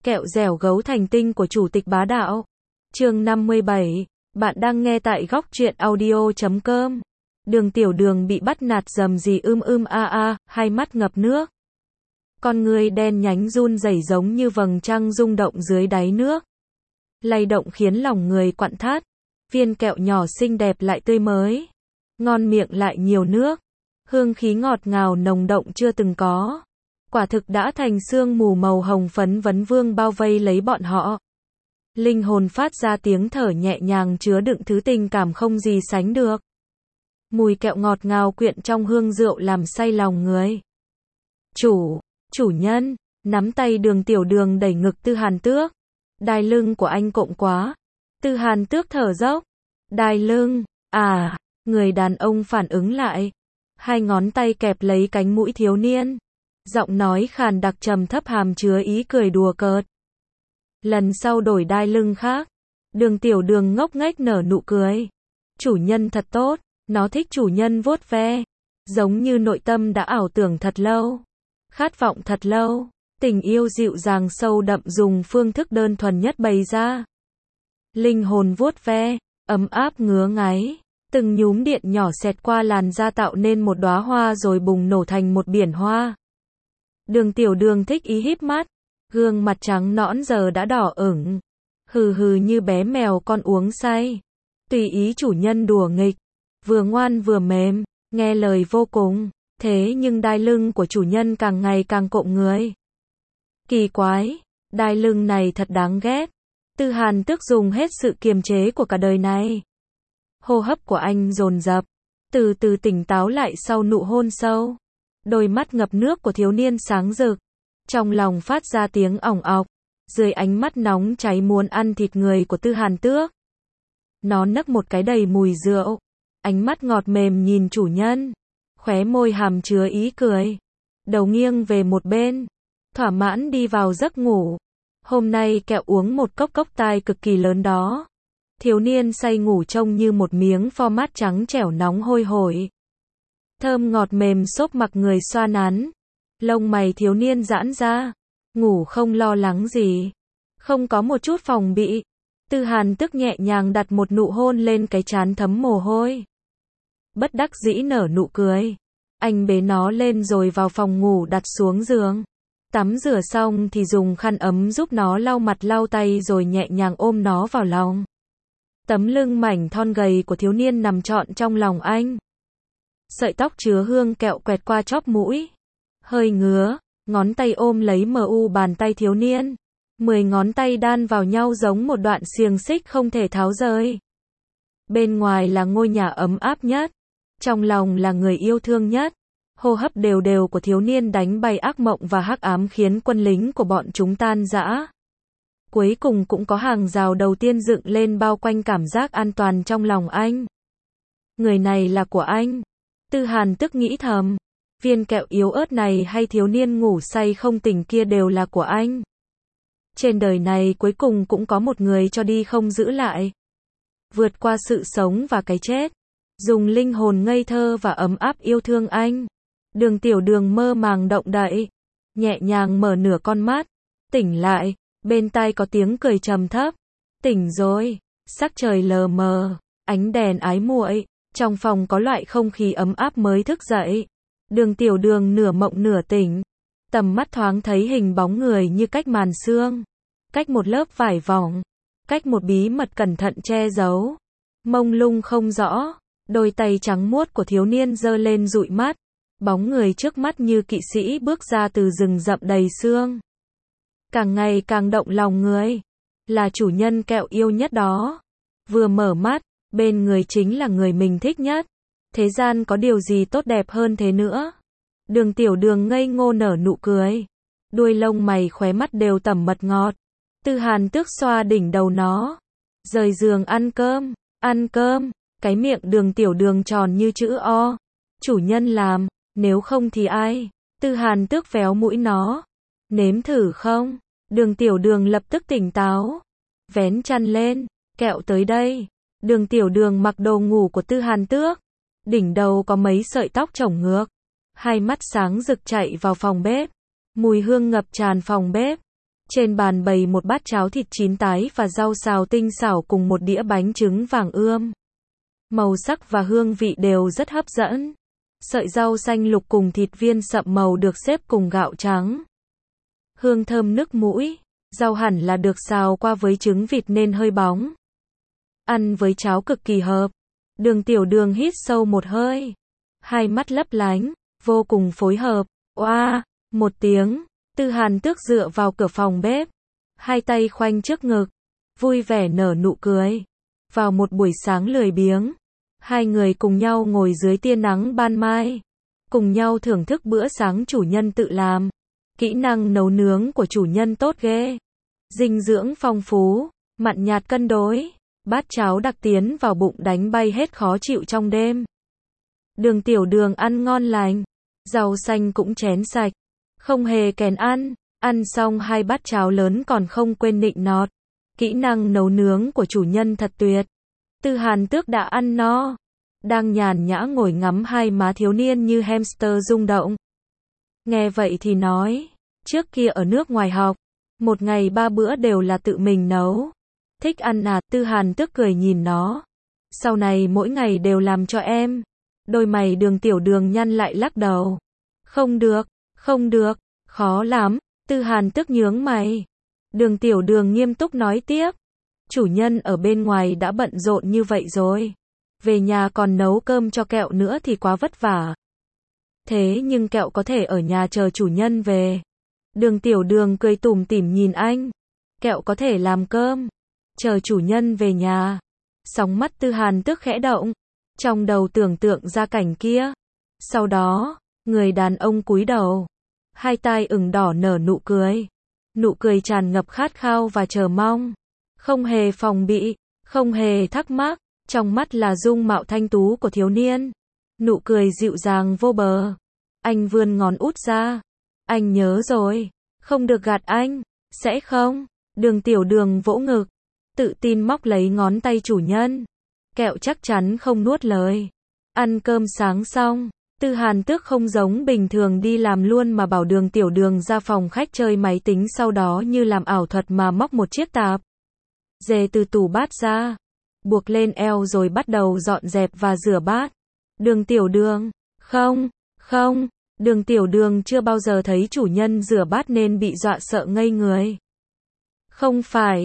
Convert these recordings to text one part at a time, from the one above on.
Kẹo dẻo gấu thành tinh của Chủ tịch Bá Đạo. Chương 57. Bạn đang nghe tại góc truyện audio.com. Đường Tiểu Đường bị bắt nạt rầm rì hai mắt ngập nước. Con người đen nhánh run rẩy giống như vầng trăng rung động dưới đáy nước. Lay động khiến lòng người quặn thắt. Viên kẹo nhỏ xinh đẹp lại tươi mới. Ngon miệng lại nhiều nước. Hương khí ngọt ngào nồng đậm chưa từng có. Quả thực đã thành sương mù màu hồng phấn vấn vương bao vây lấy bọn họ. Linh hồn phát ra tiếng thở nhẹ nhàng chứa đựng thứ tình cảm không gì sánh được. Mùi kẹo ngọt ngào quyện trong hương rượu làm say lòng người. Chủ nhân, nắm tay Đường Tiểu Đường đẩy ngực Tư Hàn Tước. Đai lưng của anh cộm quá. Tư Hàn Tước thở dốc. Đai lưng, người đàn ông phản ứng lại. Hai ngón tay kẹp lấy cánh mũi thiếu niên. Giọng nói khàn đặc trầm thấp hàm chứa ý cười đùa cợt. Lần sau đổi đai lưng khác. Đường Tiểu Đường ngốc nghếch nở nụ cười. Chủ nhân thật tốt, nó thích chủ nhân vuốt ve. Giống như nội tâm đã ảo tưởng thật lâu. Khát vọng thật lâu. Tình yêu dịu dàng sâu đậm dùng phương thức đơn thuần nhất bày ra. Linh hồn vuốt ve, ấm áp ngứa ngáy. Từng nhúm điện nhỏ xẹt qua làn da tạo nên một đóa hoa rồi bùng nổ thành một biển hoa. Đường Tiểu Đường thích ý híp mắt. Gương mặt trắng nõn giờ đã đỏ ửng. Hừ hừ như bé mèo con uống say. Tùy ý chủ nhân đùa nghịch. Vừa ngoan vừa mềm, nghe lời vô cùng. Thế nhưng đai lưng của chủ nhân càng ngày càng cộm người. Kỳ quái, đai lưng này thật đáng ghét. Tư Hàn Tước dùng hết sự kiềm chế của cả đời này. Hô hấp của anh dồn dập, từ từ tỉnh táo lại sau nụ hôn sâu. Đôi mắt ngập nước của thiếu niên sáng rực. Trong lòng phát ra tiếng ỏng ọc. Dưới ánh mắt nóng cháy muốn ăn thịt người của Tư Hàn Tước. Nó nấc một cái đầy mùi rượu. Ánh mắt ngọt mềm nhìn chủ nhân. Khóe môi hàm chứa ý cười. Đầu nghiêng về một bên. Thỏa mãn đi vào giấc ngủ. Hôm nay kẹo uống một cốc tai cực kỳ lớn đó. Thiếu niên say ngủ trông như một miếng pho mát trắng trẻo nóng hôi hổi. Thơm ngọt mềm xốp mặc người xoa nắn. Lông mày thiếu niên giãn ra. Ngủ không lo lắng gì. Không có một chút phòng bị. Tư Hàn Tước nhẹ nhàng đặt một nụ hôn lên cái trán thấm mồ hôi. Bất đắc dĩ nở nụ cười. Anh bế nó lên rồi vào phòng ngủ đặt xuống giường. Tắm rửa xong thì dùng khăn ấm giúp nó lau mặt lau tay rồi nhẹ nhàng ôm nó vào lòng. Tấm lưng mảnh thon gầy của thiếu niên nằm trọn trong lòng anh. Sợi tóc chứa hương kẹo quẹt qua chóp mũi. Hơi ngứa, ngón tay ôm lấy bàn tay thiếu niên. 10 ngón tay đan vào nhau giống một đoạn xiềng xích không thể tháo rời. Bên ngoài là ngôi nhà ấm áp nhất. Trong lòng là người yêu thương nhất. Hô hấp đều đều của thiếu niên đánh bay ác mộng và hắc ám khiến quân lính của bọn chúng tan rã. Cuối cùng cũng có hàng rào đầu tiên dựng lên bao quanh cảm giác an toàn trong lòng anh. Người này là của anh. Tư Hàn Tước nghĩ thầm. Viên kẹo yếu ớt này hay thiếu niên ngủ say không tỉnh kia đều là của anh. Trên đời này cuối cùng cũng có một người cho đi không giữ lại. Vượt qua sự sống và cái chết. Dùng linh hồn ngây thơ và ấm áp yêu thương anh. Đường Tiểu Đường mơ màng động đậy. Nhẹ nhàng mở nửa con mắt. Tỉnh lại. Bên tai có tiếng cười trầm thấp. Tỉnh rồi. Sắc trời lờ mờ. Ánh đèn ái muội. Trong phòng có loại không khí ấm áp mới thức dậy. Đường Tiểu Đường nửa mộng nửa tỉnh. Tầm mắt thoáng thấy hình bóng người như cách màn sương. Cách một lớp vải vỏng. Cách một bí mật cẩn thận che giấu. Mông lung không rõ. Đôi tay trắng muốt của thiếu niên giơ lên dụi mắt. Bóng người trước mắt như kỵ sĩ bước ra từ rừng rậm đầy sương. Càng ngày càng động lòng người. Là chủ nhân kẹo yêu nhất đó. Vừa mở mắt, bên người chính là người mình thích nhất. Thế gian có điều gì tốt đẹp hơn thế nữa. Đường Tiểu Đường ngây ngô nở nụ cười. Đuôi lông mày khóe mắt đều tẩm mật ngọt. Tư Hàn Tước xoa đỉnh đầu nó. Rời giường ăn cơm. Ăn cơm. Cái miệng Đường Tiểu Đường tròn như chữ O. Chủ nhân làm. Nếu không thì ai? Tư Hàn Tước véo mũi nó. Nếm thử không? Đường Tiểu Đường lập tức tỉnh táo. Vén chăn lên. Kẹo tới đây. Đường Tiểu Đường mặc đồ ngủ của Tư Hàn Tước. Đỉnh đầu có mấy sợi tóc chổng ngược. Hai mắt sáng rực chạy vào phòng bếp. Mùi hương ngập tràn phòng bếp. Trên bàn bày một bát cháo thịt chín tái và rau xào tinh xảo cùng một đĩa bánh trứng vàng ươm. Màu sắc và hương vị đều rất hấp dẫn. Sợi rau xanh lục cùng thịt viên sậm màu được xếp cùng gạo trắng. Hương thơm nức mũi. Rau hẳn là được xào qua với trứng vịt nên hơi bóng. Ăn với cháo cực kỳ hợp. Đường Tiểu Đường hít sâu một hơi. Hai mắt lấp lánh, vô cùng phối hợp. Oa, một tiếng. Tư Hàn Tước dựa vào cửa phòng bếp. Hai tay khoanh trước ngực. Vui vẻ nở nụ cười. Vào một buổi sáng lười biếng. Hai người cùng nhau ngồi dưới tia nắng ban mai. Cùng nhau thưởng thức bữa sáng chủ nhân tự làm. Kỹ năng nấu nướng của chủ nhân tốt ghê. Dinh dưỡng phong phú, mặn nhạt cân đối. Bát cháo đặc tiến vào bụng đánh bay hết khó chịu trong đêm. Đường Tiểu Đường ăn ngon lành. Rau xanh cũng chén sạch. Không hề kén ăn. Ăn xong hai bát cháo lớn còn không quên nịnh nọt. Kỹ năng nấu nướng của chủ nhân thật tuyệt. Tư Hàn Tước đã ăn no. Đang nhàn nhã ngồi ngắm hai má thiếu niên như hamster rung động. Nghe vậy thì nói. Trước kia ở nước ngoài học. Một ngày 3 bữa đều là tự mình nấu. Thích ăn à? Tư Hàn Tước cười nhìn nó. Sau này mỗi ngày đều làm cho em. Đôi mày Đường Tiểu Đường nhăn lại lắc đầu. Không được, không được, khó lắm. Tư Hàn Tước nhướng mày. Đường Tiểu Đường nghiêm túc nói tiếp. Chủ nhân ở bên ngoài đã bận rộn như vậy rồi. Về nhà còn nấu cơm cho Kẹo nữa thì quá vất vả. Thế nhưng Kẹo có thể ở nhà chờ chủ nhân về. Đường Tiểu Đường cười tủm tỉm nhìn anh. Kẹo có thể làm cơm. Chờ chủ nhân về nhà. Sóng mắt Tư Hàn Tước khẽ động. Trong đầu tưởng tượng ra cảnh kia. Sau đó, người đàn ông cúi đầu. Hai tai ửng đỏ nở nụ cười. Nụ cười tràn ngập khát khao và chờ mong. Không hề phòng bị, không hề thắc mắc. Trong mắt là dung mạo thanh tú của thiếu niên. Nụ cười dịu dàng vô bờ. Anh vươn ngón út ra. Anh nhớ rồi. Không được gạt anh. Sẽ không. Đường Tiểu Đường vỗ ngực. Tự tin móc lấy ngón tay chủ nhân. Kẹo chắc chắn không nuốt lời. Ăn cơm sáng xong. Tư Hàn Tước không giống bình thường đi làm luôn mà bảo Đường Tiểu Đường ra phòng khách chơi máy tính, sau đó như làm ảo thuật mà móc một chiếc tạp dề từ tủ bát ra. Buộc lên eo rồi bắt đầu dọn dẹp và rửa bát. Đường Tiểu Đường. Không, không. Đường Tiểu Đường chưa bao giờ thấy chủ nhân rửa bát nên bị dọa sợ ngây người. Không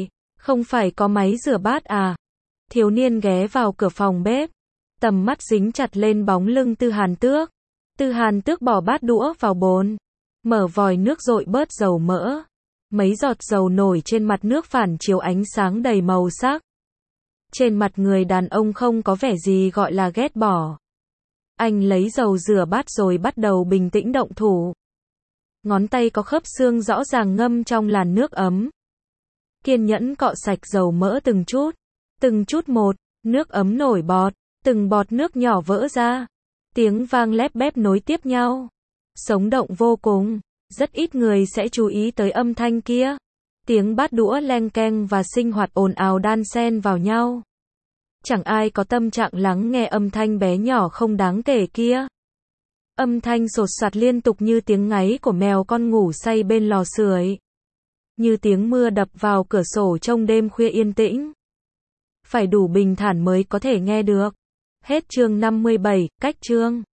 phải có máy rửa bát à? Thiếu niên ghé vào cửa phòng bếp. Tầm mắt dính chặt lên bóng lưng Tư Hàn Tước. Tư Hàn Tước bỏ bát đũa vào bồn. Mở vòi nước dội bớt dầu mỡ. Mấy giọt dầu nổi trên mặt nước phản chiếu ánh sáng đầy màu sắc. Trên mặt người đàn ông không có vẻ gì gọi là ghét bỏ. Anh lấy dầu rửa bát rồi bắt đầu bình tĩnh động thủ. Ngón tay có khớp xương rõ ràng ngâm trong làn nước ấm. Kiên nhẫn cọ sạch dầu mỡ từng chút một, nước ấm nổi bọt, từng bọt nước nhỏ vỡ ra. Tiếng vang lép bép nối tiếp nhau. Sống động vô cùng, rất ít người sẽ chú ý tới âm thanh kia. Tiếng bát đũa leng keng và sinh hoạt ồn ào đan xen vào nhau. Chẳng ai có tâm trạng lắng nghe âm thanh bé nhỏ không đáng kể kia. Âm thanh sột soạt liên tục như tiếng ngáy của mèo con ngủ say bên lò sưởi. Như tiếng mưa đập vào cửa sổ trong đêm khuya yên tĩnh. Phải đủ bình thản mới có thể nghe được. Hết chương 57, cách chương.